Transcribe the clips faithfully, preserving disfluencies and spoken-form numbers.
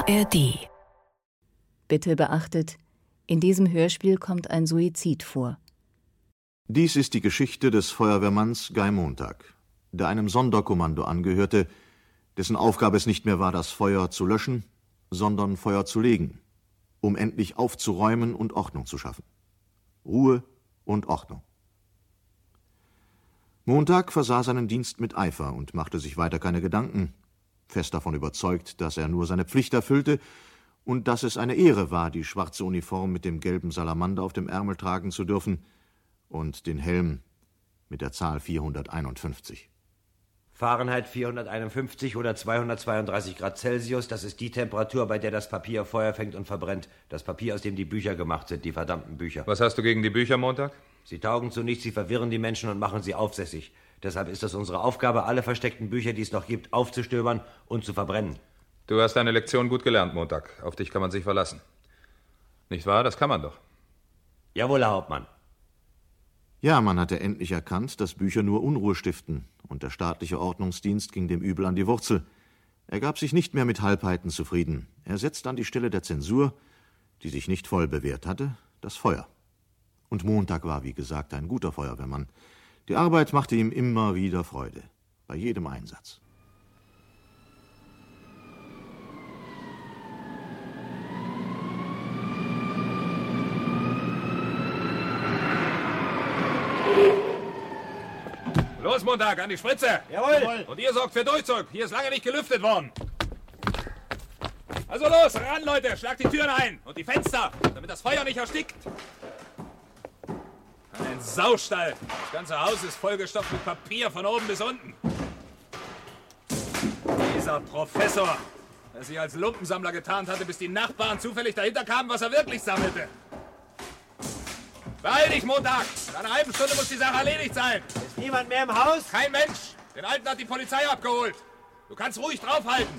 A R D. Bitte beachtet, in diesem Hörspiel kommt ein Suizid vor. Dies ist die Geschichte des Feuerwehrmanns Guy Montag, der einem Sonderkommando angehörte, dessen Aufgabe es nicht mehr war, das Feuer zu löschen, sondern Feuer zu legen, um endlich aufzuräumen und Ordnung zu schaffen. Ruhe und Ordnung. Montag versah seinen Dienst mit Eifer und machte sich weiter keine Gedanken, fest davon überzeugt, dass er nur seine Pflicht erfüllte und dass es eine Ehre war, die schwarze Uniform mit dem gelben Salamander auf dem Ärmel tragen zu dürfen und den Helm mit der Zahl vierhunderteinundfünfzig. Fahrenheit vierhunderteinundfünfzig oder zweihundertzweiunddreißig Grad Celsius, das ist die Temperatur, bei der das Papier Feuer fängt und verbrennt. Das Papier, aus dem die Bücher gemacht sind, die verdammten Bücher. Was hast du gegen die Bücher, Montag? Sie taugen zu nichts, sie verwirren die Menschen und machen sie aufsässig. Deshalb ist es unsere Aufgabe, alle versteckten Bücher, die es noch gibt, aufzustöbern und zu verbrennen. Du hast deine Lektion gut gelernt, Montag. Auf dich kann man sich verlassen. Nicht wahr? Das kann man doch. Jawohl, Herr Hauptmann. Ja, man hatte endlich erkannt, dass Bücher nur Unruhe stiften, und der staatliche Ordnungsdienst ging dem Übel an die Wurzel. Er gab sich nicht mehr mit Halbheiten zufrieden. Er setzte an die Stelle der Zensur, die sich nicht voll bewährt hatte, das Feuer. Und Montag war, wie gesagt, ein guter Feuerwehrmann. Die Arbeit machte ihm immer wieder Freude, bei jedem Einsatz. Los, Montag, an die Spritze! Jawohl! Und ihr sorgt für Durchzug. Hier ist lange nicht gelüftet worden. Also los, ran, Leute! Schlagt die Türen ein und die Fenster, damit das Feuer nicht erstickt. Ein Saustall. Das ganze Haus ist vollgestopft mit Papier von oben bis unten. Dieser Professor, der sich als Lumpensammler getarnt hatte, bis die Nachbarn zufällig dahinter kamen, was er wirklich sammelte. Beeil dich, Montag! In einer halben Stunde muss die Sache erledigt sein. Ist niemand mehr im Haus? Kein Mensch! Den Alten hat die Polizei abgeholt. Du kannst ruhig draufhalten.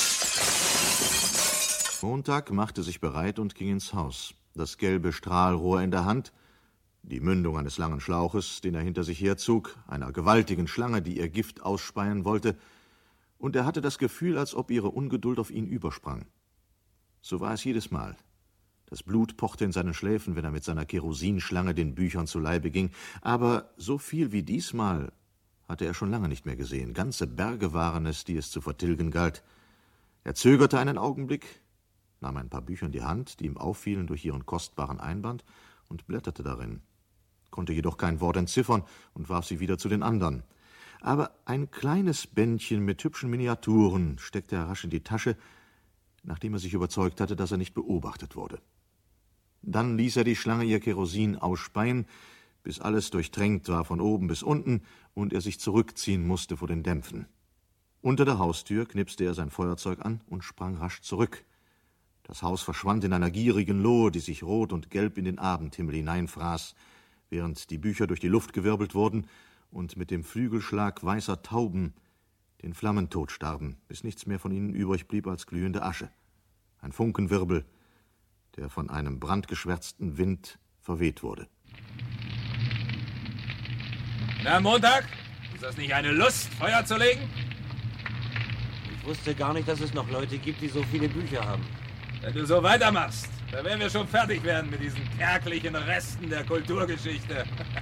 Montag machte sich bereit und ging ins Haus. Das gelbe Strahlrohr in der Hand, die Mündung eines langen Schlauches, den er hinter sich herzog, einer gewaltigen Schlange, die ihr Gift ausspeien wollte, und er hatte das Gefühl, als ob ihre Ungeduld auf ihn übersprang. So war es jedes Mal. Das Blut pochte in seinen Schläfen, wenn er mit seiner Kerosinschlange den Büchern zu Leibe ging, aber so viel wie diesmal hatte er schon lange nicht mehr gesehen. Ganze Berge waren es, die es zu vertilgen galt. Er zögerte einen Augenblick, nahm ein paar Bücher in die Hand, die ihm auffielen durch ihren kostbaren Einband, und blätterte darin, konnte jedoch kein Wort entziffern und warf sie wieder zu den anderen. Aber ein kleines Bändchen mit hübschen Miniaturen steckte er rasch in die Tasche, nachdem er sich überzeugt hatte, dass er nicht beobachtet wurde. Dann ließ er die Schlange ihr Kerosin ausspeien, bis alles durchtränkt war von oben bis unten und er sich zurückziehen musste vor den Dämpfen. Unter der Haustür knipste er sein Feuerzeug an und sprang rasch zurück. Das Haus verschwand in einer gierigen Lohe, die sich rot und gelb in den Abendhimmel hineinfraß, während die Bücher durch die Luft gewirbelt wurden und mit dem Flügelschlag weißer Tauben den Flammentod starben, bis nichts mehr von ihnen übrig blieb als glühende Asche. Ein Funkenwirbel, der von einem brandgeschwärzten Wind verweht wurde. Na, Montag, ist das nicht eine Lust, Feuer zu legen? Ich wusste gar nicht, dass es noch Leute gibt, die so viele Bücher haben. Wenn du so weitermachst, dann werden wir schon fertig werden mit diesen kärglichen Resten der Kulturgeschichte.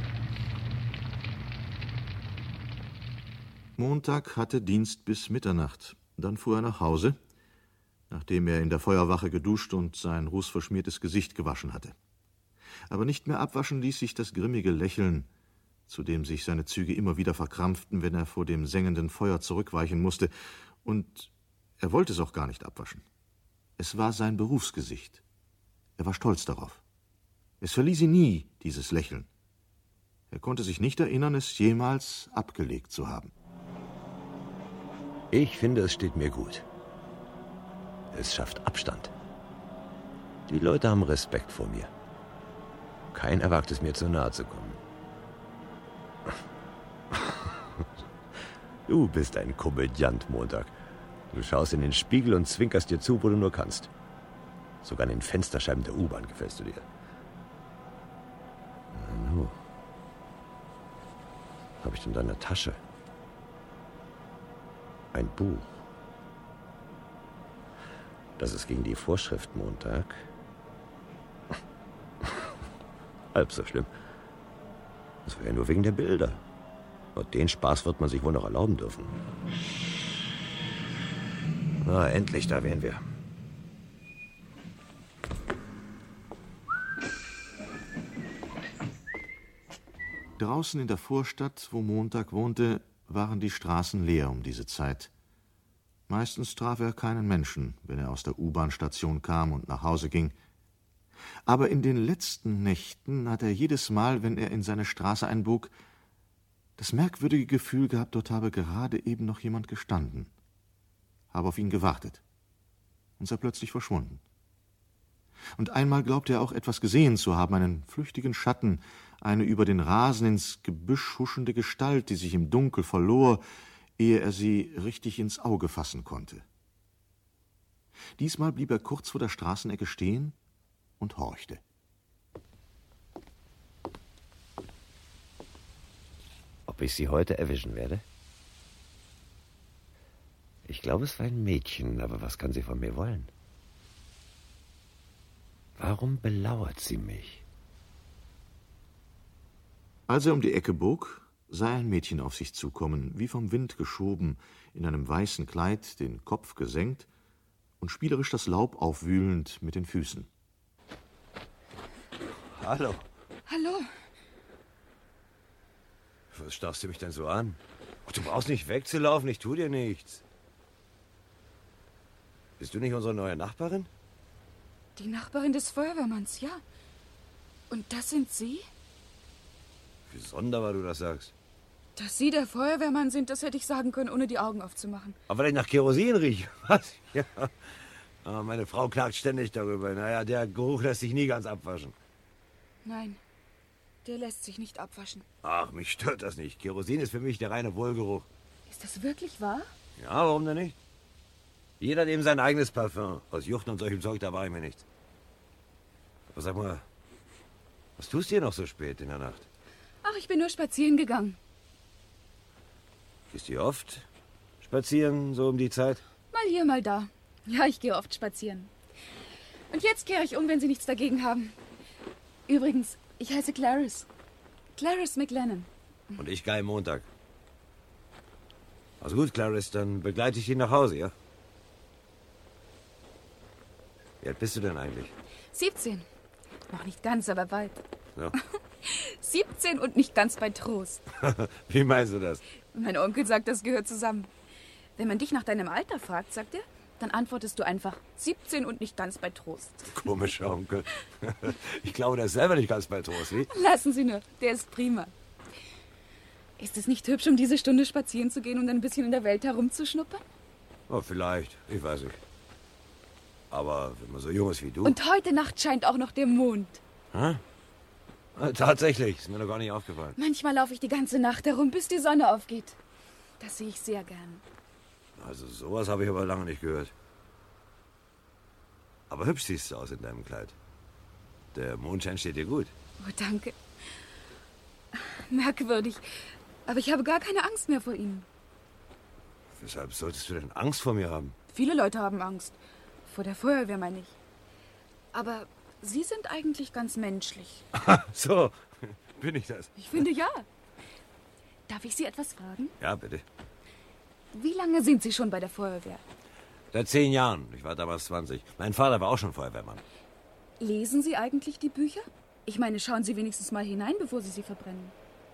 Montag hatte Dienst bis Mitternacht. Dann fuhr er nach Hause, nachdem er in der Feuerwache geduscht und sein rußverschmiertes Gesicht gewaschen hatte. Aber nicht mehr abwaschen ließ sich das grimmige Lächeln, zu dem sich seine Züge immer wieder verkrampften, wenn er vor dem sengenden Feuer zurückweichen musste. Und er wollte es auch gar nicht abwaschen. Es war sein Berufsgesicht. Er war stolz darauf. Es verließ ihn nie, dieses Lächeln. Er konnte sich nicht erinnern, es jemals abgelegt zu haben. Ich finde, es steht mir gut. Es schafft Abstand. Die Leute haben Respekt vor mir. Keiner wagt es mir zu nahe zu kommen. Du bist ein Komödiant, Montag. Du schaust in den Spiegel und zwinkerst dir zu, wo du nur kannst. Sogar in den Fensterscheiben der U-Bahn gefällst du dir. Nu. Hab ich in deiner Tasche? Ein Buch. Das ist gegen die Vorschrift Montag. Halb so schlimm. Das wäre ja nur wegen der Bilder. Und den Spaß wird man sich wohl noch erlauben dürfen. Na, endlich, da wären wir. Draußen in der Vorstadt, wo Montag wohnte, waren die Straßen leer um diese Zeit. Meistens traf er keinen Menschen, wenn er aus der U-Bahn-Station kam und nach Hause ging. Aber in den letzten Nächten hat er jedes Mal, wenn er in seine Straße einbog, das merkwürdige Gefühl gehabt, dort habe gerade eben noch jemand gestanden, habe auf ihn gewartet und sei plötzlich verschwunden. Und einmal glaubte er auch etwas gesehen zu haben, einen flüchtigen Schatten, eine über den Rasen ins Gebüsch huschende Gestalt, die sich im Dunkel verlor, ehe er sie richtig ins Auge fassen konnte. Diesmal blieb er kurz vor der Straßenecke stehen und horchte. Ob ich sie heute erwischen werde? Ich glaube, es war ein Mädchen, aber was kann sie von mir wollen? Warum belauert sie mich? Als er um die Ecke bog, sah ein Mädchen auf sich zukommen, wie vom Wind geschoben, in einem weißen Kleid, den Kopf gesenkt und spielerisch das Laub aufwühlend mit den Füßen. Hallo. Hallo. Was starrst du mich denn so an? Du brauchst nicht wegzulaufen, ich tu dir nichts. Bist du nicht unsere neue Nachbarin? Die Nachbarin des Feuerwehrmanns, ja. Und das sind Sie? Wie sonderbar du das sagst. Dass Sie der Feuerwehrmann sind, das hätte ich sagen können, ohne die Augen aufzumachen. Aber weil ich nach Kerosin rieche. Was? Ja. Oh, meine Frau klagt ständig darüber. Naja, der Geruch lässt sich nie ganz abwaschen. Nein, der lässt sich nicht abwaschen. Ach, mich stört das nicht. Kerosin ist für mich der reine Wohlgeruch. Ist das wirklich wahr? Ja, warum denn nicht? Jeder hat eben sein eigenes Parfum. Aus Juchten und solchem Zeug, da war ich mir nichts. Aber sag mal, was tust du hier noch so spät in der Nacht? Ach, ich bin nur spazieren gegangen. Gehst du oft spazieren, so um die Zeit? Mal hier, mal da. Ja, ich gehe oft spazieren. Und jetzt kehre ich um, wenn Sie nichts dagegen haben. Übrigens, ich heiße Clarice. Clarice McLennan. Und ich Guy Montag. Also gut, Clarice, dann begleite ich dich nach Hause, ja? Wie alt bist du denn eigentlich? siebzehn. Noch nicht ganz, aber bald. Ja. siebzehn und nicht ganz bei Trost. Wie meinst du das? Mein Onkel sagt, das gehört zusammen. Wenn man dich nach deinem Alter fragt, sagt er, dann antwortest du einfach siebzehn und nicht ganz bei Trost. Komischer Onkel. Ich glaube, der ist selber nicht ganz bei Trost, wie? Lassen Sie nur, der ist prima. Ist es nicht hübsch, um diese Stunde spazieren zu gehen und ein bisschen in der Welt herumzuschnuppern? Oh, vielleicht. Ich weiß nicht. Aber wenn man so jung ist wie du... Und heute Nacht scheint auch noch der Mond. Hä? Tatsächlich, ist mir noch gar nicht aufgefallen. Manchmal laufe ich die ganze Nacht herum, bis die Sonne aufgeht. Das sehe ich sehr gern. Also sowas habe ich aber lange nicht gehört. Aber hübsch siehst du aus in deinem Kleid. Der Mondschein steht dir gut. Oh, danke. Merkwürdig. Aber ich habe gar keine Angst mehr vor Ihnen. Weshalb solltest du denn Angst vor mir haben? Viele Leute haben Angst. Vor der Feuerwehr, meine ich. Aber Sie sind eigentlich ganz menschlich. So, bin ich das? Ich finde ja. Darf ich Sie etwas fragen? Ja, bitte. Wie lange sind Sie schon bei der Feuerwehr? Seit zehn Jahren. Ich war damals zwanzig. Mein Vater war auch schon Feuerwehrmann. Lesen Sie eigentlich die Bücher? Ich meine, schauen Sie wenigstens mal hinein, bevor Sie sie verbrennen.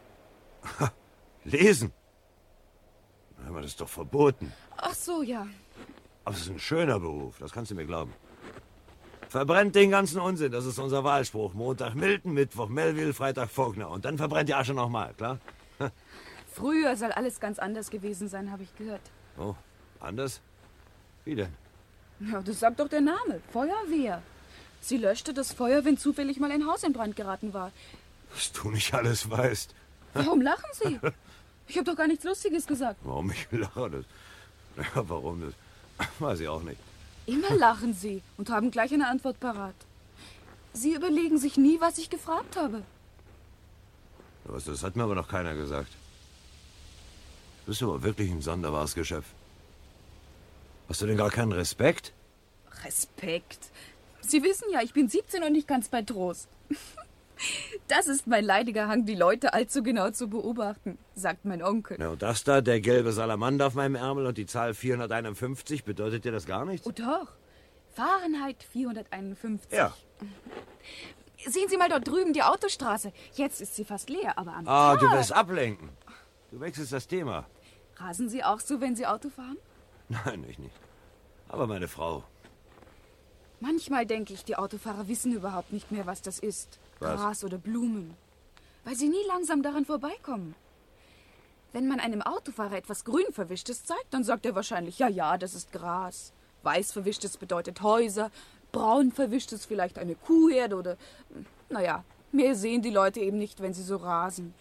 Lesen? Aber das ist doch verboten. Ach so, ja. Aber es ist ein schöner Beruf, das kannst du mir glauben. Verbrennt den ganzen Unsinn, das ist unser Wahlspruch. Montag Milton, Mittwoch Melville, Freitag Faulkner. Und dann verbrennt die Asche nochmal, klar? Früher soll alles ganz anders gewesen sein, habe ich gehört. Oh, anders? Wie denn? Ja, das sagt doch der Name. Feuerwehr. Sie löschte das Feuer, wenn zufällig mal ein Haus in Brand geraten war. Was du nicht alles weißt. Warum lachen Sie? Ich habe doch gar nichts Lustiges gesagt. Warum ich lache? Das, ja, warum das? Weiß ich auch nicht. Immer lachen Sie und haben gleich eine Antwort parat. Sie überlegen sich nie, was ich gefragt habe. Was, das hat mir aber noch keiner gesagt. Du bist aber wirklich ein sonderbares Geschöpf. Hast du denn gar keinen Respekt? Respekt. Sie wissen ja, ich bin siebzehn und nicht ganz bei Trost. Das ist mein leidiger Hang, die Leute allzu genau zu beobachten, sagt mein Onkel. Na, und das da, der gelbe Salamander auf meinem Ärmel und die Zahl vierhunderteinundfünfzig, bedeutet dir das gar nichts? Oh doch, Fahrenheit vierhunderteinundfünfzig. Ja. Sehen Sie mal dort drüben die Autostraße. Jetzt ist sie fast leer, aber am Ah, Tag... du willst ablenken. Du wechselst das Thema. Rasen Sie auch so, wenn Sie Auto fahren? Nein, ich nicht. Aber meine Frau. Manchmal denke ich, die Autofahrer wissen überhaupt nicht mehr, was das ist. Was? Gras oder Blumen. Weil sie nie langsam daran vorbeikommen. Wenn man einem Autofahrer etwas grün Verwischtes zeigt, dann sagt er wahrscheinlich, ja, ja, das ist Gras. Weiß Verwischtes bedeutet Häuser, braun Verwischtes vielleicht eine Kuhherde oder... Naja, mehr sehen die Leute eben nicht, wenn sie so rasen.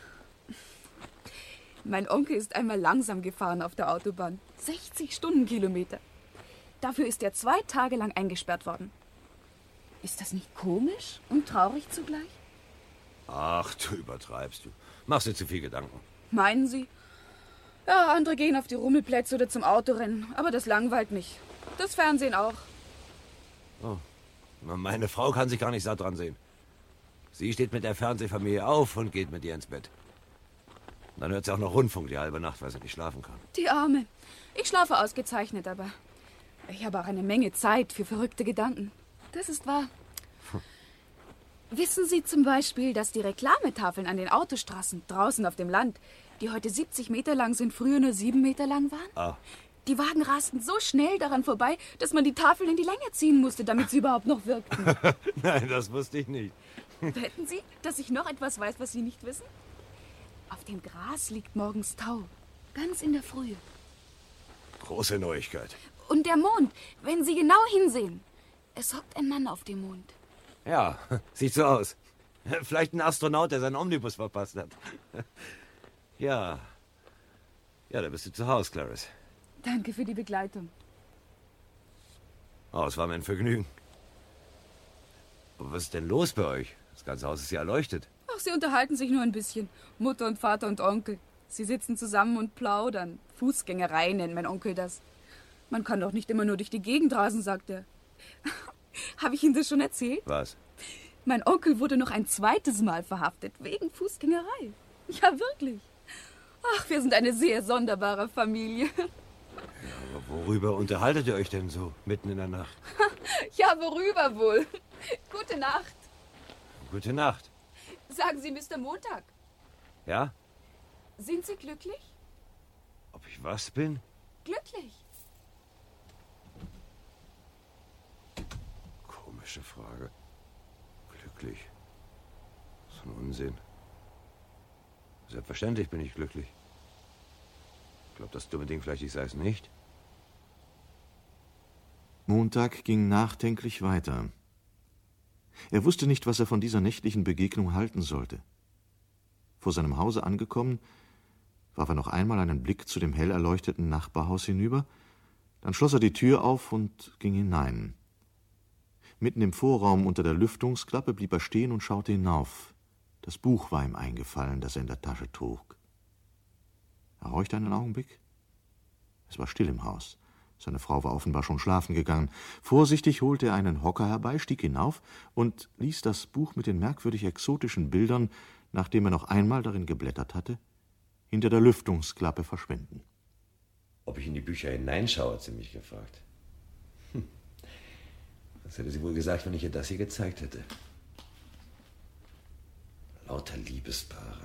Mein Onkel ist einmal langsam gefahren auf der Autobahn. sechzig Stundenkilometer. Dafür ist er zwei Tage lang eingesperrt worden. Ist das nicht komisch und traurig zugleich? Ach, du übertreibst. Du machst dir zu viel Gedanken. Meinen Sie? Ja, andere gehen auf die Rummelplätze oder zum Autorennen. Aber das langweilt mich. Das Fernsehen auch. Oh. Meine Frau kann sich gar nicht satt dran sehen. Sie steht mit der Fernsehfamilie auf und geht mit ihr ins Bett. Und dann hört sie auch noch Rundfunk die halbe Nacht, weil sie nicht schlafen kann. Die Arme. Ich schlafe ausgezeichnet, aber ich habe auch eine Menge Zeit für verrückte Gedanken. Das ist wahr. Hm. Wissen Sie zum Beispiel, dass die Reklametafeln an den Autostraßen draußen auf dem Land, die heute siebzig Meter lang sind, früher nur sieben Meter lang waren? Ah. Die Wagen rasten so schnell daran vorbei, dass man die Tafeln in die Länge ziehen musste, damit sie überhaupt noch wirkten. Nein, das wusste ich nicht. Wetten Sie, dass ich noch etwas weiß, was Sie nicht wissen? Auf dem Gras liegt morgens Tau. Ganz in der Frühe. Große Neuigkeit. Und der Mond, wenn Sie genau hinsehen. Es hockt ein Mann auf dem Mond. Ja, sieht so aus. Vielleicht ein Astronaut, der seinen Omnibus verpasst hat. Ja. Ja, da bist du zu Hause, Clarice. Danke für die Begleitung. Oh, es war mir ein Vergnügen. Aber was ist denn los bei euch? Das ganze Haus ist ja erleuchtet. Ach, sie unterhalten sich nur ein bisschen. Mutter und Vater und Onkel. Sie sitzen zusammen und plaudern. Fußgängerei nennt mein Onkel das. Man kann doch nicht immer nur durch die Gegend rasen, sagt er. Habe ich Ihnen das schon erzählt? Was? Mein Onkel wurde noch ein zweites Mal verhaftet, wegen Fußgängerei. Ja, wirklich. Ach, wir sind eine sehr sonderbare Familie. Ja, aber worüber unterhaltet ihr euch denn so mitten in der Nacht? Ja, worüber wohl? Gute Nacht. Gute Nacht. Sagen Sie, Mister Montag, Ja? sind Sie glücklich? Ob ich was bin? Glücklich. Komische Frage. Glücklich. So ein Unsinn. Selbstverständlich bin ich glücklich. Ich glaube, das dumme Ding vielleicht, ich sei es nicht. Montag ging nachdenklich weiter. Er wusste nicht, was er von dieser nächtlichen Begegnung halten sollte. Vor seinem Hause angekommen, warf er noch einmal einen Blick zu dem hell erleuchteten Nachbarhaus hinüber, dann schloss er die Tür auf und ging hinein. Mitten im Vorraum unter der Lüftungsklappe blieb er stehen und schaute hinauf. Das Buch war ihm eingefallen, das er in der Tasche trug. Er horchte einen Augenblick. Es war still im Haus. Seine Frau war offenbar schon schlafen gegangen. Vorsichtig holte er einen Hocker herbei, stieg hinauf und ließ das Buch mit den merkwürdig exotischen Bildern, nachdem er noch einmal darin geblättert hatte, hinter der Lüftungsklappe verschwinden. Ob ich in die Bücher hineinschaue, hat sie mich gefragt. Hm. Was hätte sie wohl gesagt, wenn ich ihr das hier gezeigt hätte? Lauter Liebespaare.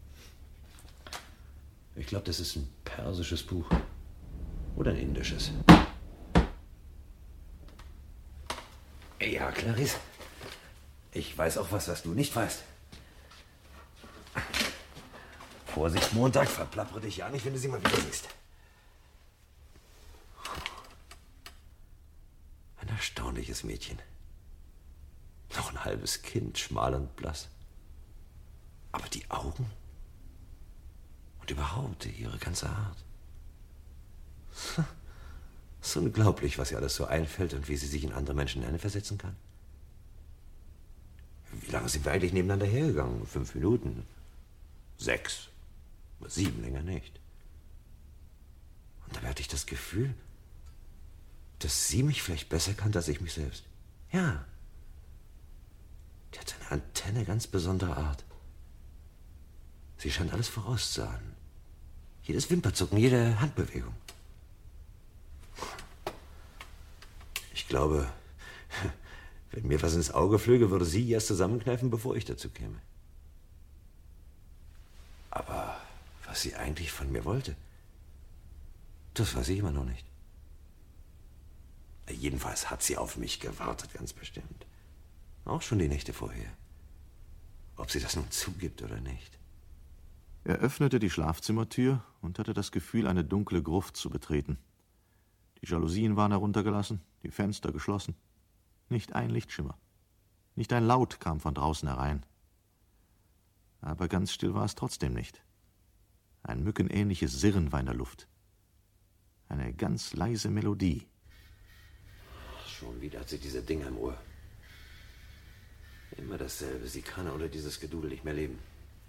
Ich glaube, das ist ein persisches Buch. Oder ein indisches. Ja, Clarice. Ich weiß auch was, was du nicht weißt. Vorsicht, Montag, verplappere dich ja nicht, wenn du sie mal wieder siehst. Ein erstaunliches Mädchen. Noch ein halbes Kind, schmal und blass. Aber die Augen und überhaupt ihre ganze Art. Es ist unglaublich, was ihr alles so einfällt und wie sie sich in andere Menschen hineinversetzen kann. Wie lange sind wir eigentlich nebeneinander hergegangen? Fünf Minuten? Sechs? Sieben länger nicht. Und dabei hatte ich das Gefühl, dass sie mich vielleicht besser kannte als ich mich selbst. Ja. Die hat eine Antenne ganz besonderer Art. Sie scheint alles vorauszuahnen. Jedes Wimperzucken, jede Handbewegung. Ich glaube, wenn mir was ins Auge flöge, würde sie erst zusammenkneifen, bevor ich dazu käme. Aber was sie eigentlich von mir wollte, das weiß ich immer noch nicht. Jedenfalls hat sie auf mich gewartet, ganz bestimmt. Auch schon die Nächte vorher. Ob sie das nun zugibt oder nicht. Er öffnete die Schlafzimmertür und hatte das Gefühl, eine dunkle Gruft zu betreten. Die Jalousien waren heruntergelassen, die Fenster geschlossen. Nicht ein Lichtschimmer. Nicht ein Laut kam von draußen herein. Aber ganz still war es trotzdem nicht. Ein mückenähnliches Sirren war in der Luft. Eine ganz leise Melodie. Schon wieder hat sie diese Dinger im Ohr. Immer dasselbe. Sie kann ohne dieses Gedudel nicht mehr leben.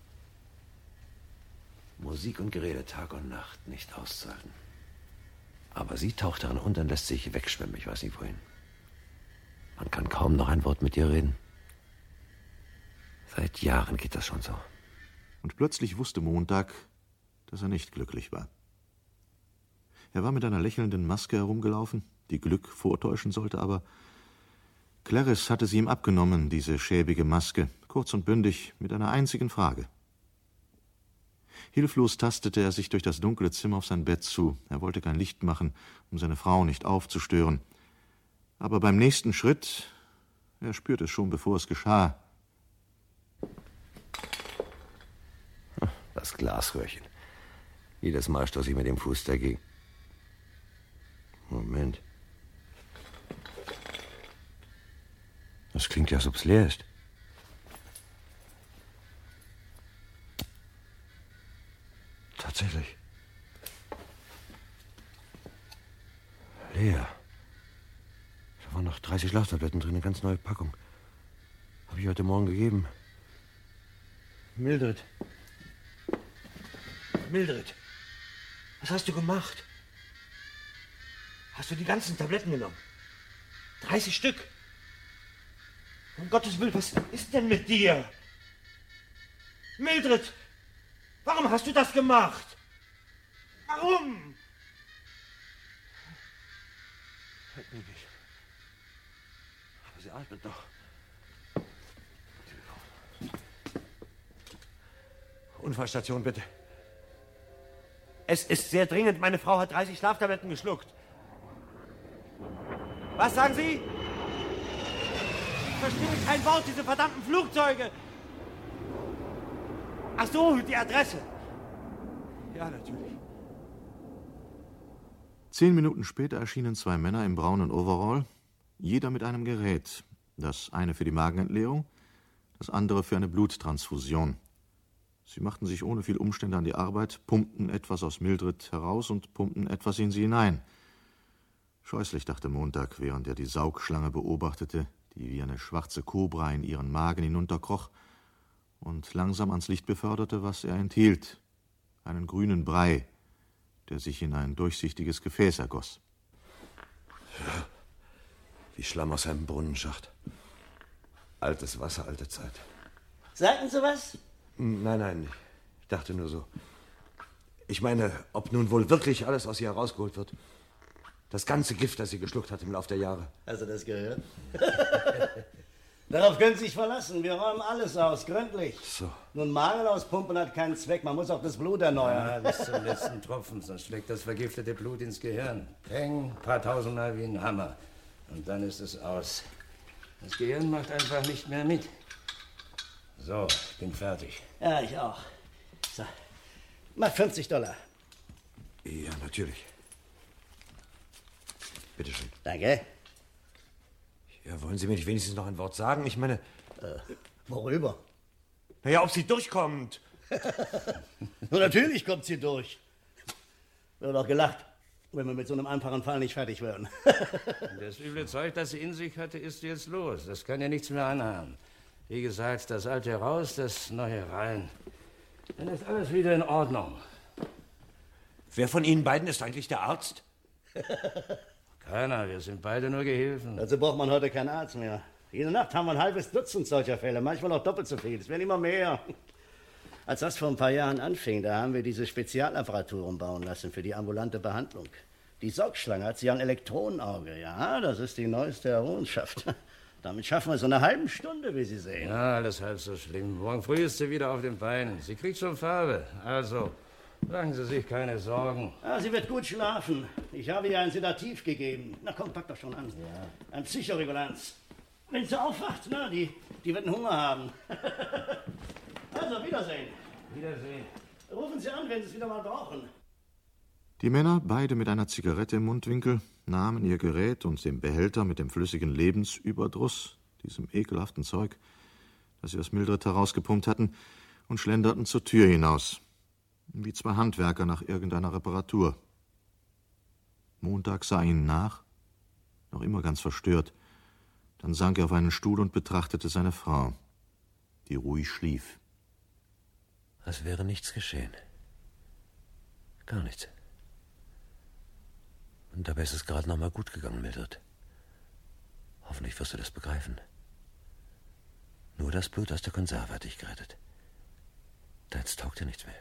Musik und Gerede Tag und Nacht nicht auszuhalten. Aber sie taucht darin unter und lässt sich wegschwimmen. Ich weiß nicht wohin. Man kann kaum noch ein Wort mit ihr reden. Seit Jahren geht das schon so. Und plötzlich wusste Montag, dass er nicht glücklich war. Er war mit einer lächelnden Maske herumgelaufen, die Glück vortäuschen sollte, aber Clarisse hatte sie ihm abgenommen, diese schäbige Maske, kurz und bündig, mit einer einzigen Frage. Hilflos tastete er sich durch das dunkle Zimmer auf sein Bett zu. Er wollte kein Licht machen, um seine Frau nicht aufzustören. Aber beim nächsten Schritt, er spürte es schon, bevor es geschah. Das Glasröhrchen. Jedes Mal stoß ich mit dem Fuß dagegen. Moment. Das klingt ja, als ob es leer ist. Tatsächlich. Leer. Da waren noch dreißig Schlaftabletten drin, eine ganz neue Packung. Habe ich heute Morgen gegeben. Mildred. Mildred. Was hast du gemacht? Hast du die ganzen Tabletten genommen? dreißig Stück. Um Gottes Willen, was ist denn mit dir? Mildred, warum hast du das gemacht? Warum? Hört mich nicht. Aber sie atmet noch. Unfallstation, bitte. Es ist sehr dringend. Meine Frau hat dreißig Schlaftabletten geschluckt. Was sagen Sie? Ich verstehe kein Wort, diese verdammten Flugzeuge. Ach so, die Adresse. Ja, natürlich. Zehn Minuten später erschienen zwei Männer im braunen Overall, jeder mit einem Gerät. Das eine für die Magenentleerung, das andere für eine Bluttransfusion. Sie machten sich ohne viel Umstände an die Arbeit, pumpten etwas aus Mildred heraus und pumpten etwas in sie hinein. Scheußlich, dachte Montag, während er die Saugschlange beobachtete, die wie eine schwarze Kobra in ihren Magen hinunterkroch und langsam ans Licht beförderte, was er enthielt. Einen grünen Brei, der sich in ein durchsichtiges Gefäß ergoss. Ja, wie Schlamm aus einem Brunnenschacht. Altes Wasser, alte Zeit. Sagten Sie was? Nein, nein, ich dachte nur so. Ich meine, ob nun wohl wirklich alles aus ihr herausgeholt wird. Das ganze Gift, das sie geschluckt hat im Laufe der Jahre. Hast du das gehört? Darauf können Sie sich verlassen. Wir räumen alles aus, gründlich. So. Nun, Magen auspumpen hat keinen Zweck. Man muss auch das Blut erneuern. Ja, bis zum letzten Tropfen, sonst schlägt das vergiftete Blut ins Gehirn. Peng, paar tausendmal wie ein Hammer. Und dann ist es aus. Das Gehirn macht einfach nicht mehr mit. So, ich bin fertig. Ja, ich auch. So, mach fünfzig Dollar. Ja, natürlich. Bitte schön. Danke. Ja, wollen Sie mir nicht wenigstens noch ein Wort sagen? Ich meine... Äh, worüber? Naja, ob sie durchkommt. Nur natürlich kommt sie durch. Wird doch gelacht, wenn wir mit so einem einfachen Fall nicht fertig wären. Das üble Zeug, das sie in sich hatte, ist jetzt los. Das kann ja nichts mehr anhaben. Wie gesagt, das Alte raus, das Neue rein. Dann ist alles wieder in Ordnung. Wer von Ihnen beiden ist eigentlich der Arzt? Keiner, wir sind beide nur Gehilfen. Dazu braucht man heute keinen Arzt mehr. Jede Nacht haben wir ein halbes Dutzend solcher Fälle, manchmal auch doppelt so viel. Es werden immer mehr. Als das vor ein paar Jahren anfing, da haben wir diese Spezialapparaturen bauen lassen für die ambulante Behandlung. Die Saugschlange hat sie ein Elektronenauge. Ja, das ist die neueste Errungenschaft. Damit schaffen wir es in einer halben Stunde, wie Sie sehen. Ja, alles halb so schlimm. Morgen früh ist sie wieder auf den Beinen. Sie kriegt schon Farbe. Also, machen Sie sich keine Sorgen. Ah, sie wird gut schlafen. Ich habe ihr ein Sedativ gegeben. Na komm, pack doch schon an. Ja. Ein Psychoregulanz. Wenn sie aufwacht, na, die, die wird einen Hunger haben. Also, Wiedersehen. Wiedersehen. Rufen Sie an, wenn Sie es wieder mal brauchen. Die Männer, beide mit einer Zigarette im Mundwinkel, nahmen ihr Gerät und den Behälter mit dem flüssigen Lebensüberdruss, diesem ekelhaften Zeug, das sie aus Mildred herausgepumpt hatten, und schlenderten zur Tür hinaus, wie zwei Handwerker nach irgendeiner Reparatur. Montag sah ihnen nach, noch immer ganz verstört. Dann sank er auf einen Stuhl und betrachtete seine Frau, die ruhig schlief. Als wäre nichts geschehen. Gar nichts. Und dabei ist es gerade noch mal gut gegangen, Mildred. Hoffentlich wirst du das begreifen. Nur das Blut aus der Konserve hat dich gerettet. Deins taugt dir nichts mehr.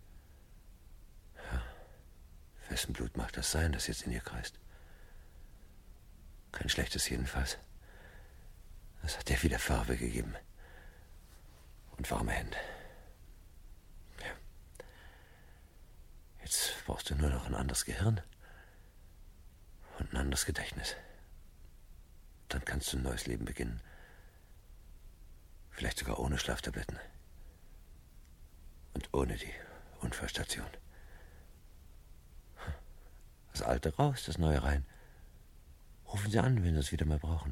Ja, wessen Blut mag das sein, das jetzt in ihr kreist? Kein schlechtes jedenfalls. Es hat dir wieder Farbe gegeben. Und warme Hände. Ja. Jetzt brauchst du nur noch ein anderes Gehirn. Und ein anderes Gedächtnis. Dann kannst du ein neues Leben beginnen. Vielleicht sogar ohne Schlaftabletten. Und ohne die Unfallstation. Das Alte raus, das Neue rein. Rufen Sie an, wenn Sie es wieder mal brauchen.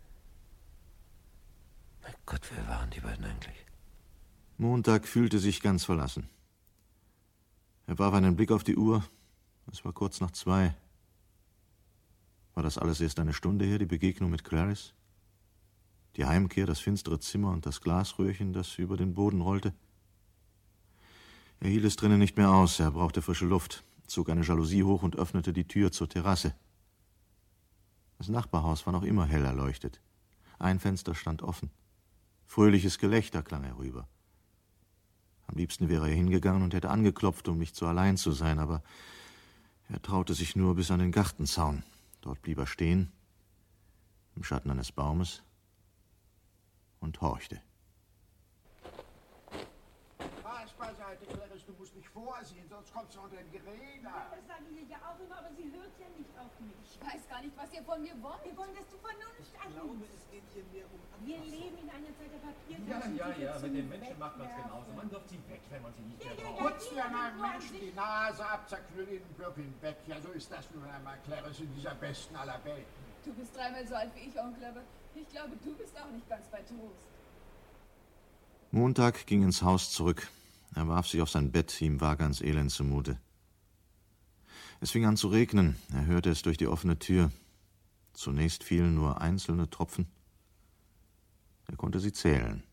Mein Gott, wer waren die beiden eigentlich? Montag fühlte sich ganz verlassen. Er warf einen Blick auf die Uhr. Es war kurz nach zwei. War das alles erst eine Stunde her, die Begegnung mit Clarice? Die Heimkehr, das finstere Zimmer und das Glasröhrchen, das über den Boden rollte? Er hielt es drinnen nicht mehr aus, er brauchte frische Luft, zog eine Jalousie hoch und öffnete die Tür zur Terrasse. Das Nachbarhaus war noch immer hell erleuchtet. Ein Fenster stand offen. Fröhliches Gelächter klang herüber. Am liebsten wäre er hingegangen und hätte angeklopft, um nicht so allein zu sein, aber er traute sich nur bis an den Gartenzaun. Dort blieb er stehen, im Schatten eines Baumes, und horchte. Pass beiseite, Clarice, du musst nicht vorsehen, sonst kommst du unter ein Gerede. Das sagen wir ja auch immer, aber sie hört ja nicht auf mich. Ich weiß gar nicht, was ihr von mir wollt. Wir wollen, dass du Vernunft annimmst. Es geht hier mehr um... Wir leben in einer Zeit der Ja, Papiertaschen. ja, ja, mit den Menschen macht man es genauso. Man wirft sie weg, wenn man sie nicht mehr braucht. Putzt dir einem Menschen die Nase ab, zerknüll ihn, wirf ihn weg. Ja, so ist das nun einmal, Clarice, in dieser besten aller Welten. Du bist dreimal so alt wie ich, Onkel, aber ich glaube, du bist auch nicht ganz bei Trost. Montag ging ins Haus zurück. Er warf sich auf sein Bett, ihm war ganz elend zumute. Es fing an zu regnen, er hörte es durch die offene Tür. Zunächst fielen nur einzelne Tropfen. Er konnte sie zählen.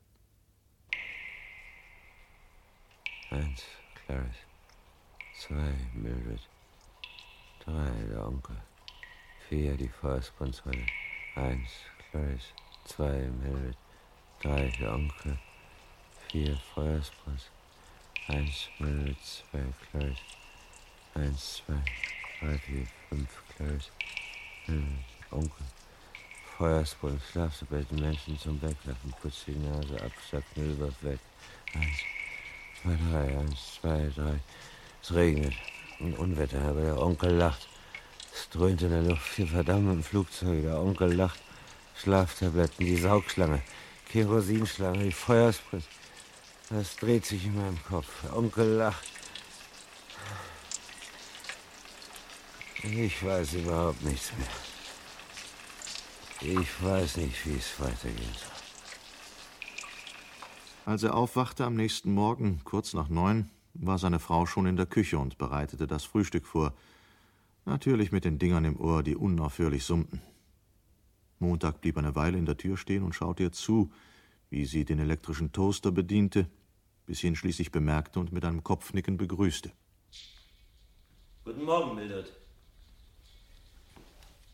Eins, Clarice. Zwei, Mildred. Drei, der Onkel. Vier, die Feuersbrunnsrolle. Eins, Clarice. Zwei, Mildred. Drei, der Onkel. Vier, Feuersbrunns. Eins, Mildred. Zwei, Clarice. Eins, zwei, drei, vier, fünf, Clarice. Mildred, Onkel. Feuersbrunn, Schlaftablette, Menschen zum Weglachen, putz die Nase ab, sack Müllwurf weg. Eins, zwei, drei, eins, zwei, drei. Es regnet. Ein Unwetter, aber der Onkel lacht. Es dröhnt in der Luft, vier verdammten Flugzeuge. Der Onkel lacht. Schlaftabletten, die Saugschlange, Kerosinschlange, die Feuerspritze. Das dreht sich in meinem Kopf. Der Onkel lacht. Ich weiß überhaupt nichts mehr. Ich weiß nicht, wie es weitergehen soll. Als er aufwachte am nächsten Morgen, kurz nach neun, war seine Frau schon in der Küche und bereitete das Frühstück vor. Natürlich mit den Dingern im Ohr, die unaufhörlich summten. Montag blieb eine Weile in der Tür stehen und schaute ihr zu, wie sie den elektrischen Toaster bediente, bis sie ihn schließlich bemerkte und mit einem Kopfnicken begrüßte. Guten Morgen, Mildred.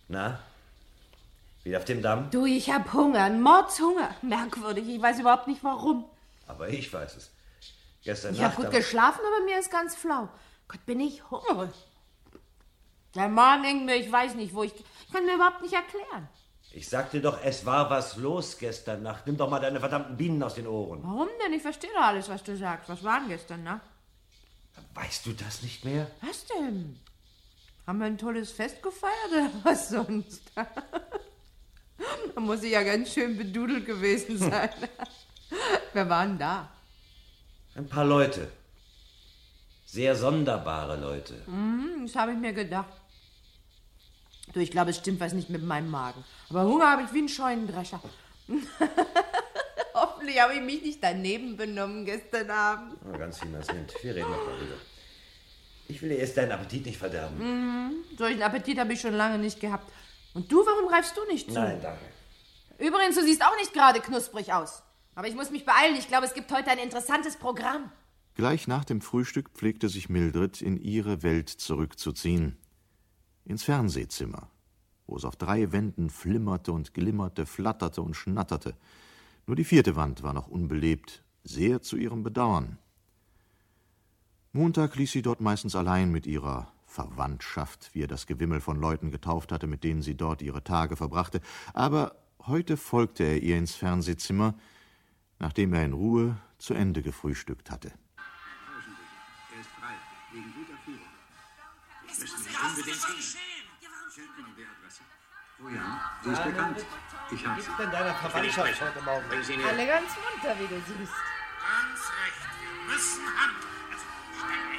Na? Wieder auf dem Damm? Du, ich hab Hunger, einen Mordshunger. Merkwürdig, ich weiß überhaupt nicht warum. Aber ich weiß es. Gestern Ich Nacht... hab gut aber- geschlafen, aber mir ist ganz flau. Gott, bin ich hungrig. Der Magen hängt mir, ich weiß nicht wo. Ich, ich kann mir überhaupt nicht erklären. Ich sagte doch, es war was los gestern Nacht. Nimm doch mal deine verdammten Bienen aus den Ohren. Warum denn? Ich verstehe doch alles, was du sagst. Was war denn gestern, ne? Weißt du das nicht mehr? Was denn? Haben wir ein tolles Fest gefeiert oder was sonst? Da muss ich ja ganz schön bedudelt gewesen sein. Wer war denn da? Ein paar Leute. Sehr sonderbare Leute. Mhm, das habe ich mir gedacht. Du, ich glaube, es stimmt was nicht mit meinem Magen. Aber Hunger habe ich wie ein Scheunendrescher. Hoffentlich habe ich mich nicht daneben benommen gestern Abend. Oh, ganz wie man es nimmt. Wir reden noch mal drüber. Ich will dir erst deinen Appetit nicht verderben. Mhm, solchen Appetit habe ich schon lange nicht gehabt. Und du, warum greifst du nicht zu? Nein, danke. Übrigens, du siehst auch nicht gerade knusprig aus. Aber ich muss mich beeilen. Ich glaube, es gibt heute ein interessantes Programm. Gleich nach dem Frühstück pflegte sich Mildred in ihre Welt zurückzuziehen. Ins Fernsehzimmer, wo es auf drei Wänden flimmerte und glimmerte, flatterte und schnatterte. Nur die vierte Wand war noch unbelebt, sehr zu ihrem Bedauern. Montag ließ sie dort meistens allein mit ihrer Verwandtschaft, wie er das Gewimmel von Leuten getauft hatte, mit denen sie dort ihre Tage verbrachte. Aber heute folgte er ihr ins Fernsehzimmer, nachdem er in Ruhe zu Ende gefrühstückt hatte. Er ist frei, wegen guter Führung. Das müssen wir unbedingt tun. Schenken Sie die Adresse. Oh ja, sie ist bekannt. Ich habe sie. denn deiner Verwandtschaft heute Morgen? Bring sie näher. Alle ganz munter, wie du siehst. Ganz recht. Wir müssen handeln. Also, schnell ein.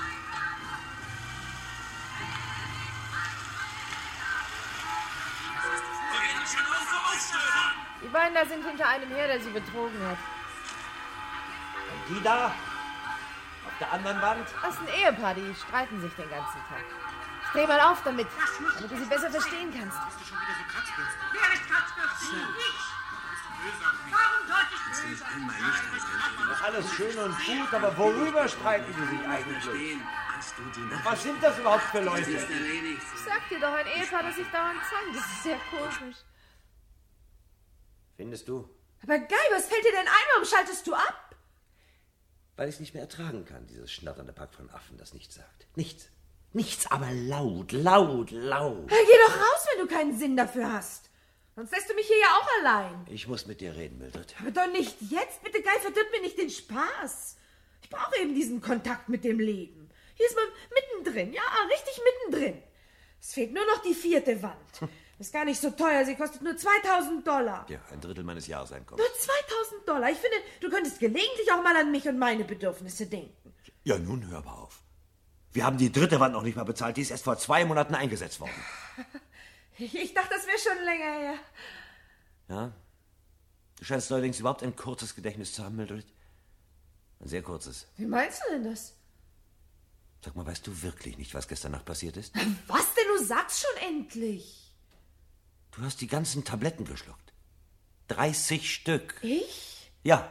Die beiden da sind hinter einem her, der sie betrogen hat. Und die da? Auf der anderen Wand? Das ist ein Ehepaar, die streiten sich den ganzen Tag. Dreh mal auf damit, damit du sie besser verstehen kannst. Wer ist Kratzbürsten? Ich! Warum sollte ich böse sein? Alles schön und gut, aber worüber streiten die sich eigentlich? Und was sind das überhaupt für Leute? Ich sag dir doch, ein Ehepaar, das sich dauernd zankt. Das ist sehr komisch. Findest du? Aber geil, was fällt dir denn ein? Warum schaltest du ab? Weil ich es nicht mehr ertragen kann, dieses schnatternde Pack von Affen, das nichts sagt. Nichts. Nichts, aber laut, laut, laut. Ja, geh doch raus, wenn du keinen Sinn dafür hast. Sonst lässt du mich hier ja auch allein. Ich muss mit dir reden, Mildred. Aber doch nicht jetzt. Bitte, Guy, verdirb mir nicht den Spaß. Ich brauche eben diesen Kontakt mit dem Leben. Hier ist man mittendrin, ja, richtig mittendrin. Es fehlt nur noch die vierte Wand. Ist gar nicht so teuer, sie kostet nur zweitausend Dollar. Ja, ein Drittel meines Jahreseinkommens. Nur zweitausend Dollar. Ich finde, du könntest gelegentlich auch mal an mich und meine Bedürfnisse denken. Ja, nun hör mal auf. Wir haben die dritte Wand noch nicht mal bezahlt. Die ist erst vor zwei Monaten eingesetzt worden. Ich, ich dachte, das wäre schon länger her. Ja? Du scheinst allerdings überhaupt ein kurzes Gedächtnis zu haben, Mildred. Ein sehr kurzes. Wie meinst du denn das? Sag mal, weißt du wirklich nicht, was gestern Nacht passiert ist? Was denn? Du sagst schon endlich. Du hast die ganzen Tabletten geschluckt. dreißig Stück. Ich? Ja.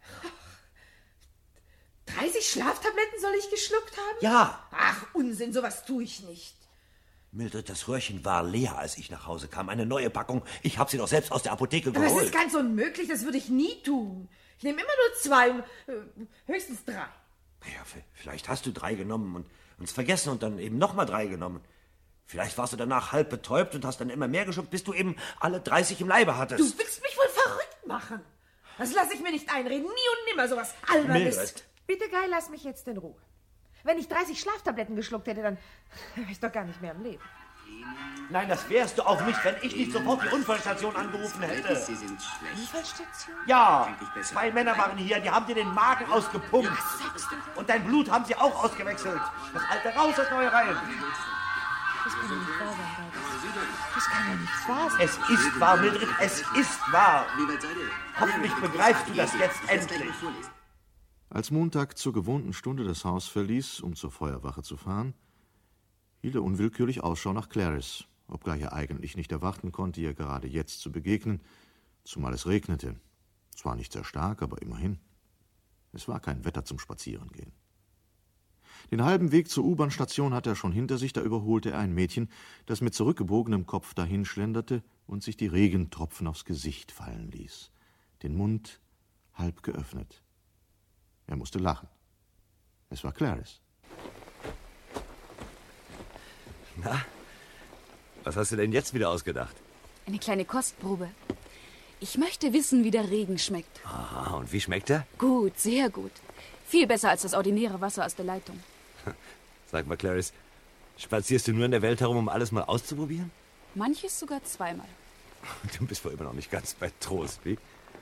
dreißig Schlaftabletten soll ich geschluckt haben? Ja. Ach, Unsinn, sowas tue ich nicht. Mildred, das Röhrchen war leer, als ich nach Hause kam. Eine neue Packung. Ich habe sie doch selbst aus der Apotheke Aber geholt. es ist ganz unmöglich, das würde ich nie tun. Ich nehme immer nur zwei, äh, höchstens drei. Naja, vielleicht hast du drei genommen und uns vergessen und dann eben nochmal drei genommen. Vielleicht warst du danach halb betäubt und hast dann immer mehr geschluckt, bis du eben alle dreißig im Leibe hattest. Du willst mich wohl verrückt machen. Das lasse ich mir nicht einreden. Nie und nimmer sowas Albernes. Mildred. Bitte, Guy, lass mich jetzt in Ruhe. Wenn ich dreißig Schlaftabletten geschluckt hätte, dann wäre ich doch gar nicht mehr am Leben. Nein, das wärst du auch nicht, wenn ich nicht sofort die Unfallstation angerufen hätte. Sie sind schlecht. Unfallstation? Ja, zwei Männer waren hier, die haben dir den Magen ausgepumpt. Und dein Blut haben sie auch ausgewechselt. Das alte raus, das neue rein. Das kann ja nicht wahr sein, Guy. Das kann ja nicht wahr sein. Es ist wahr, Mildred, es ist wahr. Wie weit seid ihr? Hoffentlich begreifst du das jetzt endlich. Als Montag zur gewohnten Stunde das Haus verließ, um zur Feuerwache zu fahren, hielt er unwillkürlich Ausschau nach Clarice, obgleich er eigentlich nicht erwarten konnte, ihr gerade jetzt zu begegnen, zumal es regnete. Zwar nicht sehr stark, aber immerhin. Es war kein Wetter zum Spazierengehen. Den halben Weg zur U-Bahn-Station hatte er schon hinter sich, da überholte er ein Mädchen, das mit zurückgebogenem Kopf dahinschlenderte und sich die Regentropfen aufs Gesicht fallen ließ, den Mund halb geöffnet. Er musste lachen. Es war Clarice. Na, was hast du denn jetzt wieder ausgedacht? Eine kleine Kostprobe. Ich möchte wissen, wie der Regen schmeckt. Aha, und wie schmeckt er? Gut, sehr gut. Viel besser als das ordinäre Wasser aus der Leitung. Sag mal, Clarice, spazierst du nur in der Welt herum, um alles mal auszuprobieren? Manches sogar zweimal. Du bist wohl immer noch nicht ganz bei Trost, wie?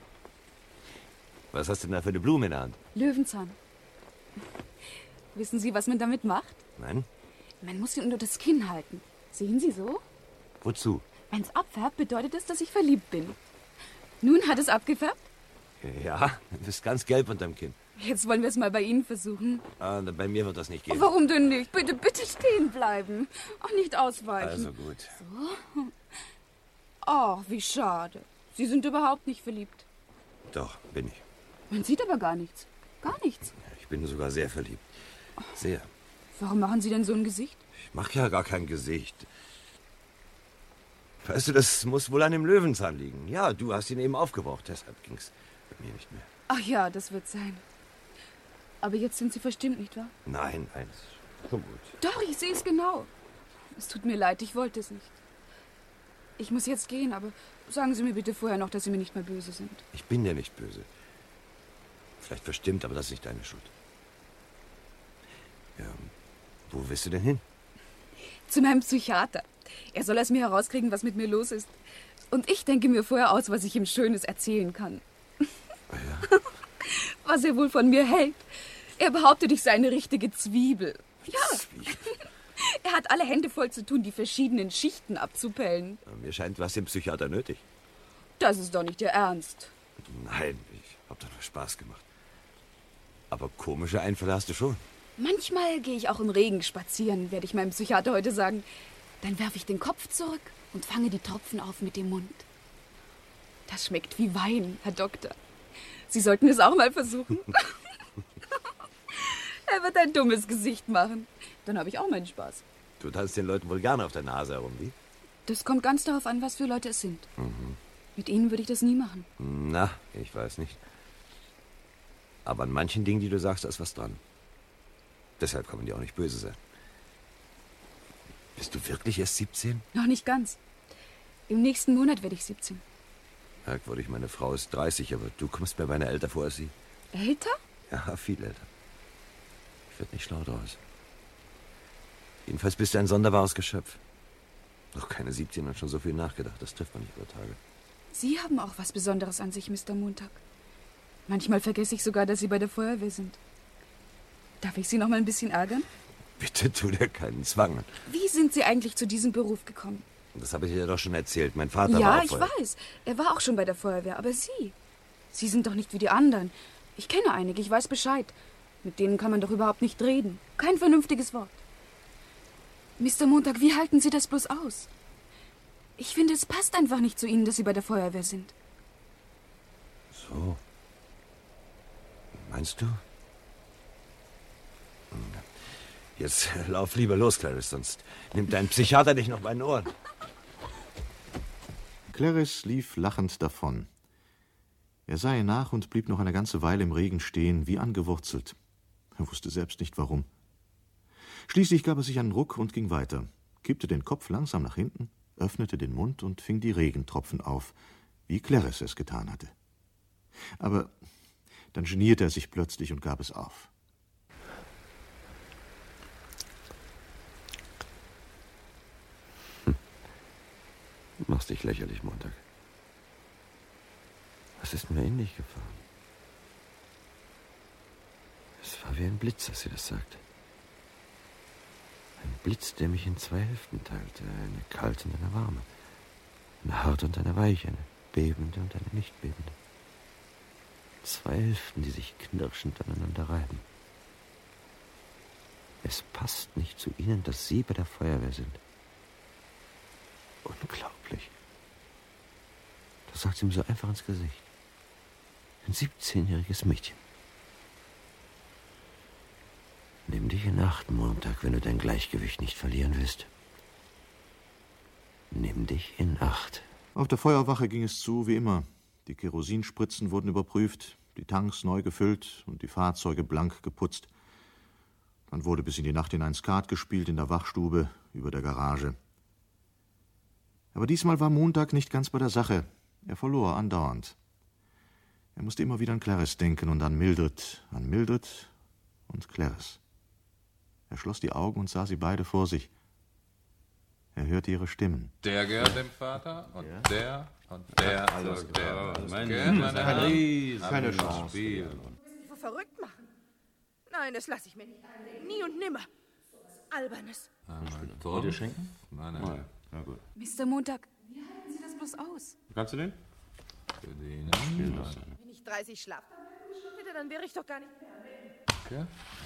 Was hast du denn da für eine Blume in der Hand? Löwenzahn. Wissen Sie, was man damit macht? Nein? Man muss ihn unter das Kinn halten. Sehen Sie so? Wozu? Wenn es abfärbt, bedeutet es, dass ich verliebt bin. Nun hat es abgefärbt? Ja, du bist ganz gelb unterm Kinn. Jetzt wollen wir es mal bei Ihnen versuchen. Ah, bei mir wird das nicht gehen. Warum denn nicht? Bitte, bitte stehen bleiben. Und nicht ausweichen. Also gut. So. Oh, wie schade. Sie sind überhaupt nicht verliebt. Doch, bin ich. Man sieht aber gar nichts. Gar nichts. Ich bin sogar sehr verliebt. Sehr. Warum machen Sie denn so ein Gesicht? Ich mache ja gar kein Gesicht. Weißt du, das muss wohl an dem Löwenzahn liegen. Ja, du hast ihn eben aufgebraucht. Deshalb ging's bei mir nicht mehr. Ach ja, das wird sein. Aber jetzt sind Sie verstimmt, nicht wahr? Nein, nein, schon gut. Doch, ich sehe es genau. Es tut mir leid, ich wollte es nicht. Ich muss jetzt gehen, aber sagen Sie mir bitte vorher noch, dass Sie mir nicht mehr böse sind. Ich bin dir nicht böse. Vielleicht verstimmt, aber das ist nicht deine Schuld. Ja, wo willst du denn hin? Zu meinem Psychiater. Er soll aus mir herauskriegen, was mit mir los ist. Und ich denke mir vorher aus, was ich ihm Schönes erzählen kann. Ja. Was er wohl von mir hält. Er behauptet, ich sei eine richtige Zwiebel. Ja. Zwiebel. Er hat alle Hände voll zu tun, die verschiedenen Schichten abzupellen. Mir scheint, du hast den Psychiater nötig. Das ist doch nicht Ihr Ernst. Nein, ich hab doch nur Spaß gemacht. Aber komische Einfälle hast du schon. Manchmal gehe ich auch im Regen spazieren, werde ich meinem Psychiater heute sagen. Dann werfe ich den Kopf zurück und fange die Tropfen auf mit dem Mund. Das schmeckt wie Wein, Herr Doktor. Sie sollten es auch mal versuchen. Er wird ein dummes Gesicht machen. Dann habe ich auch meinen Spaß. Du tanzt den Leuten wohl gerne auf der Nase herum, wie? Das kommt ganz darauf an, was für Leute es sind. Mhm. Mit ihnen würde ich das nie machen. Na, ich weiß nicht. Aber an manchen Dingen, die du sagst, da ist was dran. Deshalb kann man dir auch nicht böse sein. Bist du wirklich erst siebzehn? Noch nicht ganz. Im nächsten Monat werde ich siebzehn. Merkwürdig, meine Frau ist dreißig, aber du kommst mir beinahe älter vor als sie. Älter? Ja, viel älter. Ich werde nicht schlau draus. Jedenfalls bist du ein sonderbares Geschöpf. Noch keine siebzehn und schon so viel nachgedacht. Das trifft man nicht über Tage. Sie haben auch was Besonderes an sich, Mister Montag. Manchmal vergesse ich sogar, dass Sie bei der Feuerwehr sind. Darf ich Sie noch mal ein bisschen ärgern? Bitte tu dir keinen Zwang an. Wie sind Sie eigentlich zu diesem Beruf gekommen? Das habe ich dir doch schon erzählt. Mein Vater ja, war auch ich Feuer- weiß. Er war auch schon bei der Feuerwehr. Aber Sie? Sie sind doch nicht wie die anderen. Ich kenne einige, ich weiß Bescheid. Mit denen kann man doch überhaupt nicht reden. Kein vernünftiges Wort. Mister Montag, wie halten Sie das bloß aus? Ich finde, es passt einfach nicht zu Ihnen, dass Sie bei der Feuerwehr sind. So. Meinst du? Jetzt lauf lieber los, Clarice, sonst nimmt dein Psychiater dich noch bei den Ohren. Clarice lief lachend davon. Er sah ihr nach und blieb noch eine ganze Weile im Regen stehen, wie angewurzelt. Er wusste selbst nicht, warum. Schließlich gab er sich einen Ruck und ging weiter, kippte den Kopf langsam nach hinten, öffnete den Mund und fing die Regentropfen auf, wie Clarice es getan hatte. Aber dann genierte er sich plötzlich und gab es auf. Hm. Du machst dich lächerlich, Montag. Was ist mir in dich gefahren? Es war wie ein Blitz, als sie das sagte. Ein Blitz, der mich in zwei Hälften teilte, eine kalte und eine warme, eine harte und eine weiche, eine bebende und eine nicht bebende. Zwei Hälften, die sich knirschend aneinander reiben. Es passt nicht zu Ihnen, dass Sie bei der Feuerwehr sind. Unglaublich. Das sagt sie mir so einfach ins Gesicht. Ein siebzehnjähriges Mädchen. Nimm dich in in Acht, Montag, wenn du dein Gleichgewicht nicht verlieren willst. Nimm dich in Acht. Auf der Feuerwache ging es zu wie immer. Die Kerosinspritzen wurden überprüft, die Tanks neu gefüllt und die Fahrzeuge blank geputzt. Dann wurde bis in die Nacht hinein Skat gespielt in der Wachstube über der Garage. Aber diesmal war Montag nicht ganz bei der Sache. Er verlor andauernd. Er musste immer wieder an Clarisse denken und an Mildred, an Mildred und Clarisse. Er schloss die Augen und sah sie beide vor sich. Er hörte ihre Stimmen. Der gehört dem Vater und ja. der und der. Ja, alles und der. Alles meine keine Chance. Du willst mich wohl verrückt machen? Nein, das lasse ich mir nicht einreden. Nie und nimmer. So was Albernes. Soll ich dir schenken? Nein, nein. nein. Na gut. Mister Montag, wie halten Sie das bloß aus? Kannst du den? Für den. Wenn ich dreißig schlafe, dann wäre ich doch gar nicht mehr. Okay.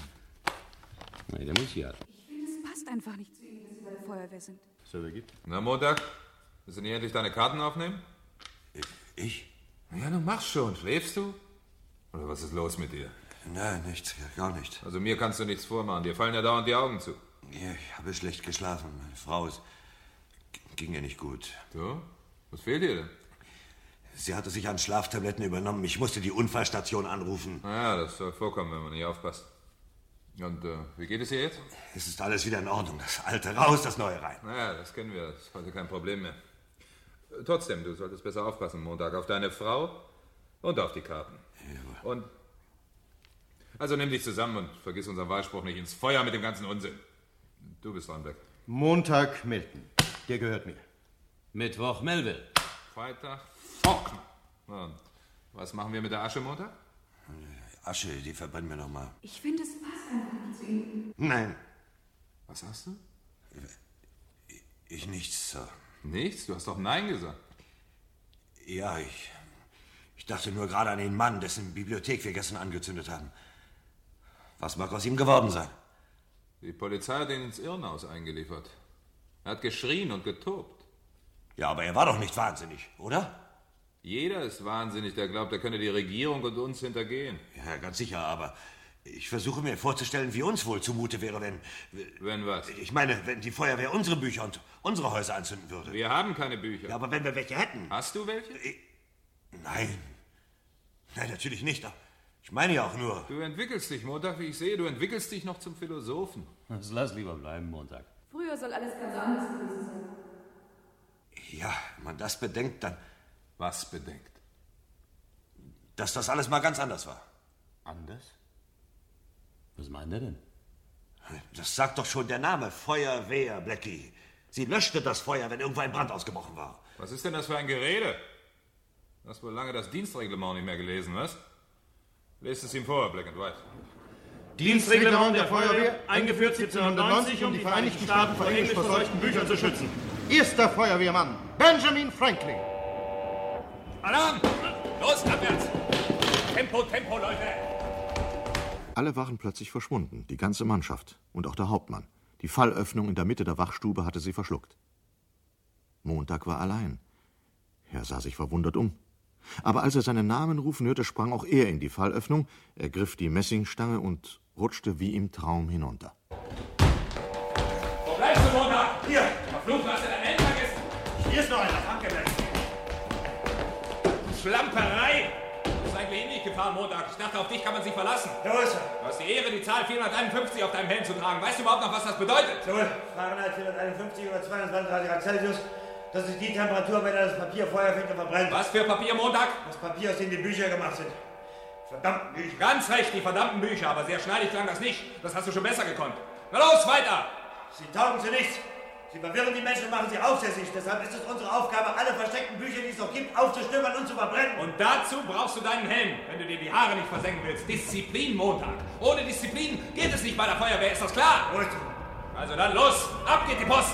Nee, der muss hier. Ich finde, es passt einfach nicht zu Ihnen, dass Sie bei der Feuerwehr sind. Na, Montag, willst du nicht endlich deine Karten aufnehmen? Ich? Ja, du machst schon. Schläfst du? Oder was ist los mit dir? Nein, nichts, gar nicht. Also mir kannst du nichts vormachen. Dir fallen ja dauernd die Augen zu. Ja, ich habe schlecht geschlafen. Meine Frau ist... ging ja nicht gut. So? Was fehlt dir denn? Sie hatte sich an Schlaftabletten übernommen. Ich musste die Unfallstation anrufen. Naja, das soll vorkommen, wenn man nicht aufpasst. Und äh, wie geht es ihr jetzt? Es ist alles wieder in Ordnung. Das Alte raus, das Neue rein. Naja, das kennen wir. Das ist heute kein Problem mehr. Trotzdem, du solltest besser aufpassen, Montag, auf deine Frau und auf die Karten. Ja. Und... Also nimm dich zusammen und vergiss unseren Wahlspruch nicht ins Feuer mit dem ganzen Unsinn. Du bist dran, Beck. Montag, Milton. Der gehört mir. Mittwoch, Melville. Freitag, Faulkner. Und was machen wir mit der Asche, Montag? Asche, die verbrennen wir noch mal. Ich finde, es passt einfach nicht zu Ihnen. Nein. Was hast du? Ich nichts, Sir. Nichts? Du hast doch Nein gesagt. Ja, ich... Ich dachte nur gerade an den Mann, dessen Bibliothek wir gestern angezündet haben. Was mag aus ihm geworden sein? Die Polizei hat ihn ins Irrenhaus eingeliefert. Er hat geschrien und getobt. Ja, aber er war doch nicht wahnsinnig, oder? Jeder ist wahnsinnig, der glaubt, er könne die Regierung und uns hintergehen. Ja, ganz sicher, aber ich versuche mir vorzustellen, wie uns wohl zumute wäre, wenn... Wenn was? Ich meine, wenn die Feuerwehr unsere Bücher und unsere Häuser anzünden würde. Wir haben keine Bücher. Ja, aber wenn wir welche hätten... Hast du welche? Ich, nein. Nein, natürlich nicht. Ich meine ja auch nur... Du entwickelst dich, Montag, wie ich sehe. Du entwickelst dich noch zum Philosophen. Das lass lieber bleiben, Montag. Früher soll alles ganz anders gewesen sein. Ja, wenn man das bedenkt, dann... Was bedenkt? Dass das alles mal ganz anders war. Anders? Was meint er denn? Das sagt doch schon der Name. Feuerwehr, Blackie. Sie löschte das Feuer, wenn irgendwo ein Brand ausgebrochen war. Was ist denn das für ein Gerede? Du hast wohl lange das Dienstreglement nicht mehr gelesen, was? Lest es ihm vor, Black and White. Dienstreglement der Feuerwehr, eingeführt siebzehnhundertneunzig, um die Vereinigten Staaten vor englisch verseuchten Büchern zu schützen. Erster Feuerwehrmann, Benjamin Franklin. Alarm! Los, abwärts! Tempo, Tempo, Leute! Alle waren plötzlich verschwunden, die ganze Mannschaft und auch der Hauptmann. Die Fallöffnung in der Mitte der Wachstube hatte sie verschluckt. Montag war allein. Er sah sich verwundert um. Aber als er seinen Namen rufen hörte, sprang auch er in die Fallöffnung, ergriff die Messingstange und rutschte wie im Traum hinunter. Wo bleibst du, Montag? Hier! Verflucht, hast du dein Hemd vergessen? Hier ist noch einer. Danke, Black. Schlamperei! Du bist eigentlich eh nicht gefahren, Montag. Ich dachte, auf dich kann man sich verlassen. Wo ist er? Du hast die Ehre, die Zahl vierhunderteinundfünfzig auf deinem Helm zu tragen. Weißt du überhaupt noch, was das bedeutet? Jawohl. Fahrenheit vierhunderteinundfünfzig oder zweiundzwanzig Grad Celsius. Das ist die Temperatur, bei der das Papier Feuer fängt und verbrennt. Was für Papier, Montag? Das Papier, aus dem die Bücher gemacht sind. Verdammten Bücher. Ganz recht, die verdammten Bücher. Aber sehr schneidig klang das nicht. Das hast du schon besser gekonnt. Na los, weiter! Sie taugen zu nichts. Sie verwirren die Menschen und machen sie aufsässig. Deshalb ist es unsere Aufgabe, alle versteckten Bücher, die es noch gibt, aufzustöbern und zu verbrennen. Und dazu brauchst du deinen Helm, wenn du dir die Haare nicht versengen willst. Disziplin, Montag. Ohne Disziplin geht es nicht bei der Feuerwehr, ist das klar? Gut. Also dann los, ab geht die Post!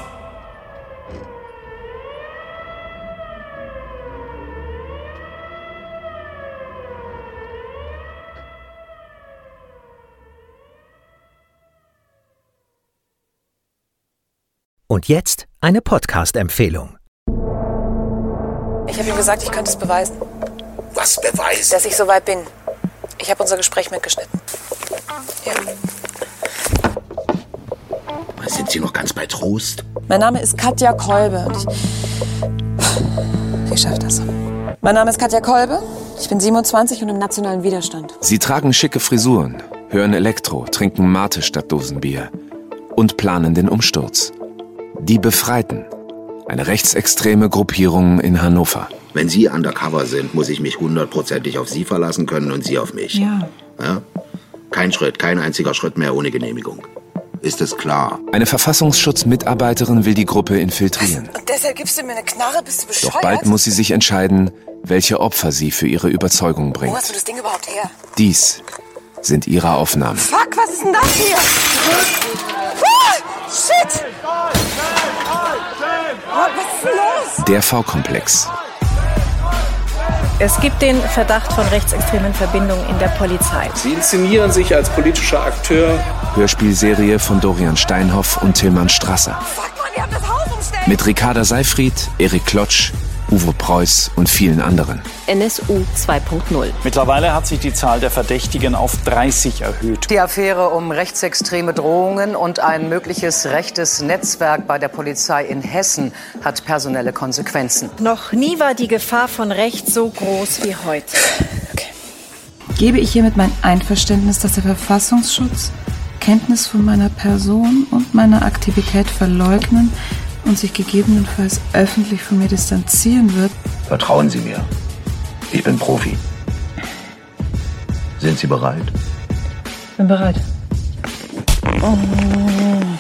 Und jetzt eine Podcast-Empfehlung. Ich habe ihm gesagt, ich könnte es beweisen. Was beweisen? Dass ich soweit bin. Ich habe unser Gespräch mitgeschnitten. Ja. Sind Sie noch ganz bei Trost? Mein Name ist Katja Kolbe und ich... Ich schaff das. Mein Name ist Katja Kolbe, ich bin siebenundzwanzig und im nationalen Widerstand. Sie tragen schicke Frisuren, hören Elektro, trinken Mate statt Dosenbier und planen den Umsturz. Die Befreiten, eine rechtsextreme Gruppierung in Hannover. Wenn Sie undercover sind, muss ich mich hundertprozentig auf Sie verlassen können und Sie auf mich. Ja. Ja? Kein Schritt, kein einziger Schritt mehr ohne Genehmigung. Ist es klar? Eine Verfassungsschutzmitarbeiterin will die Gruppe infiltrieren. Und deshalb gibst du mir eine Knarre, bist du bescheuert? Doch bald muss sie sich entscheiden, welche Opfer sie für ihre Überzeugung bringt. Wo hast du das Ding überhaupt her? Dies sind ihre Aufnahmen. Fuck, was ist denn das hier? Ah, shit! Oh, was ist denn los? Der V-Komplex. Es gibt den Verdacht von rechtsextremen Verbindungen in der Polizei. Sie inszenieren sich als politischer Akteur. Hörspielserie von Dorian Steinhoff und Tilman Strasser. Fuck, Mann, wir haben das Haus umstellt. Mit Ricarda Seyfried, Erik Klotsch, Uwe Preuß und vielen anderen. N S U zwei Punkt null. Mittlerweile hat sich die Zahl der Verdächtigen auf dreißig erhöht. Die Affäre um rechtsextreme Drohungen und ein mögliches rechtes Netzwerk bei der Polizei in Hessen hat personelle Konsequenzen. Noch nie war die Gefahr von rechts so groß wie heute. Okay. Gebe ich hiermit mein Einverständnis, dass der Verfassungsschutz Kenntnis von meiner Person und meiner Aktivität verleugnen und sich gegebenenfalls öffentlich von mir distanzieren wird? Vertrauen Sie mir. Ich bin Profi. Sind Sie bereit? Bin bereit. Oh.